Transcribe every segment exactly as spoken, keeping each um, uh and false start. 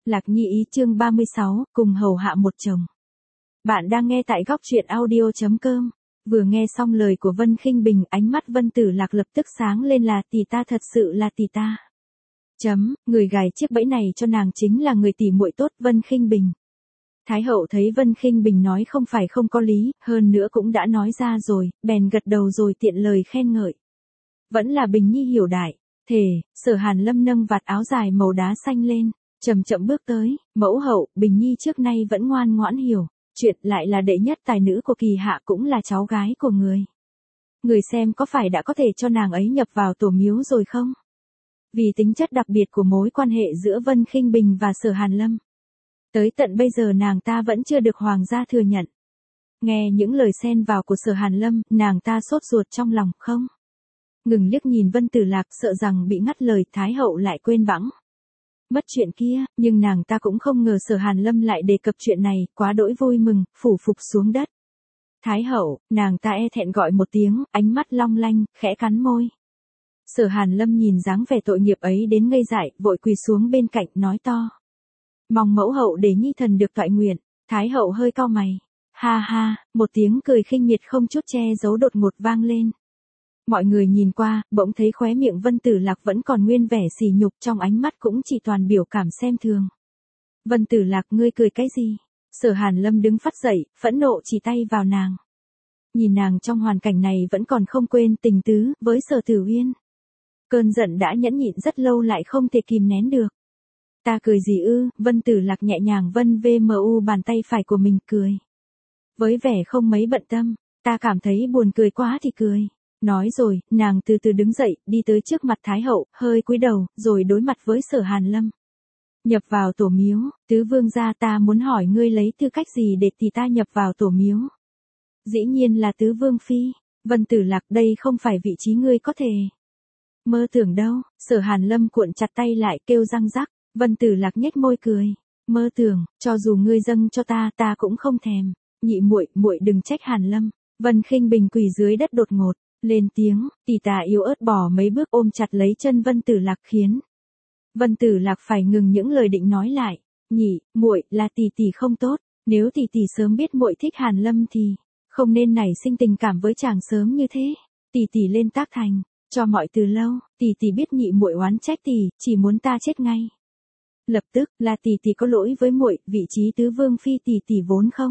Lạc Nhi ý chương ba mươi sáu, cùng hầu hạ một chồng. Bạn đang nghe tại góc truyện audio chấm com. Vừa nghe xong lời của Vân Khinh Bình, ánh mắt Vân Tử Lạc lập tức sáng lên, là tỷ ta, thật sự là tỷ ta. Chấm, người gài chiếc bẫy này cho nàng chính là người tỷ muội tốt, Vân Khinh Bình. Thái hậu thấy Vân Khinh Bình nói không phải không có lý, hơn nữa cũng đã nói ra rồi, bèn gật đầu rồi tiện lời khen ngợi. Vẫn là Bình Nhi hiểu đại. Thề, Sở Hàn Lâm nâng vạt áo dài màu đá xanh lên, chậm chậm bước tới. Mẫu hậu, Bình Nhi trước nay vẫn ngoan ngoãn hiểu chuyện, lại là đệ nhất tài nữ của kỳ hạ, cũng là cháu gái của người. Người xem có phải đã có thể cho nàng ấy nhập vào tổ miếu rồi không? Vì tính chất đặc biệt của mối quan hệ giữa Vân Khinh Bình và Sở Hàn Lâm, tới tận bây giờ nàng ta vẫn chưa được hoàng gia thừa nhận. Nghe những lời xen vào của Sở Hàn Lâm, nàng ta sốt ruột trong lòng, không ngừng liếc nhìn Vân Tử Lạc, sợ rằng bị ngắt lời, Thái hậu lại quên bẵng mất chuyện kia, nhưng nàng ta cũng không ngờ Sở Hàn Lâm lại đề cập chuyện này, quá đỗi vui mừng, phủ phục xuống đất. Thái hậu, nàng ta e thẹn gọi một tiếng, ánh mắt long lanh, khẽ cắn môi. Sở Hàn Lâm nhìn dáng vẻ tội nghiệp ấy đến ngây dại, vội quỳ xuống bên cạnh, nói to. Mong mẫu hậu để nhi thần được toại nguyện. Thái hậu hơi cau mày. Ha ha, một tiếng cười khinh miệt không chút che giấu đột ngột vang lên. Mọi người nhìn qua, bỗng thấy khóe miệng Vân Tử Lạc vẫn còn nguyên vẻ sỉ nhục, trong ánh mắt cũng chỉ toàn biểu cảm xem thường. Vân Tử Lạc, ngươi cười cái gì? Sở Hàn Lâm đứng phắt dậy, phẫn nộ chỉ tay vào nàng. Nhìn nàng trong hoàn cảnh này vẫn còn không quên tình tứ với Sở Tử Uyên. Cơn giận đã nhẫn nhịn rất lâu lại không thể kìm nén được. Ta cười gì ư? Vân Tử Lạc nhẹ nhàng vân vê mu bàn tay phải của mình, cười với vẻ không mấy bận tâm. Ta cảm thấy buồn cười quá thì cười. Nói rồi, nàng từ từ đứng dậy, đi tới trước mặt Thái hậu, hơi cúi đầu, rồi đối mặt với Sở Hàn Lâm. Nhập vào tổ miếu, tứ vương gia, ta muốn hỏi ngươi lấy tư cách gì để tỷ ta nhập vào tổ miếu? Dĩ nhiên là tứ vương phi. Vân Tử Lạc, đây không phải vị trí ngươi có thể mơ tưởng đâu. Sở Hàn Lâm cuộn chặt tay lại, kêu răng rắc. Vân Tử Lạc nhếch môi cười. Mơ tưởng, cho dù ngươi dâng cho ta, ta cũng không thèm. Nhị muội, muội đừng trách Hàn Lâm. Vân Khinh Bình quỳ dưới đất đột ngột lên tiếng, tỷ ta yếu ớt bỏ mấy bước ôm chặt lấy chân Vân Tử Lạc, khiến Vân Tử Lạc phải ngừng những lời định nói lại. Nhị muội, là tỷ tỷ không tốt, nếu tỷ tỷ sớm biết muội thích Hàn Lâm thì không nên nảy sinh tình cảm với chàng sớm như thế. Tỷ tỷ lên tác thành cho mọi từ lâu, tỷ tỷ biết nhị muội oán trách tỷ, chỉ muốn ta chết ngay lập tức, là tỷ tỷ có lỗi với muội, vị trí tứ vương phi tỷ tỷ vốn không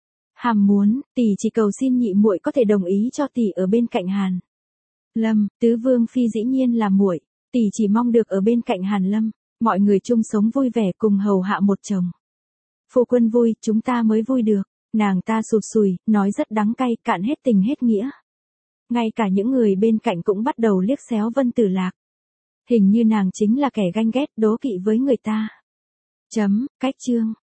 ham muốn, tỷ chỉ cầu xin nhị muội có thể đồng ý cho tỷ ở bên cạnh Hàn Lâm. Tứ vương phi dĩ nhiên là muội, tỷ chỉ mong được ở bên cạnh Hàn Lâm, mọi người chung sống vui vẻ, cùng hầu hạ một chồng. Phu quân vui, chúng ta mới vui được. Nàng ta sụt sùi, nói rất đắng cay, cạn hết tình hết nghĩa. Ngay cả những người bên cạnh cũng bắt đầu liếc xéo Vân Tử Lạc. Hình như nàng chính là kẻ ganh ghét, đố kỵ với người ta. Chấm, cách chương.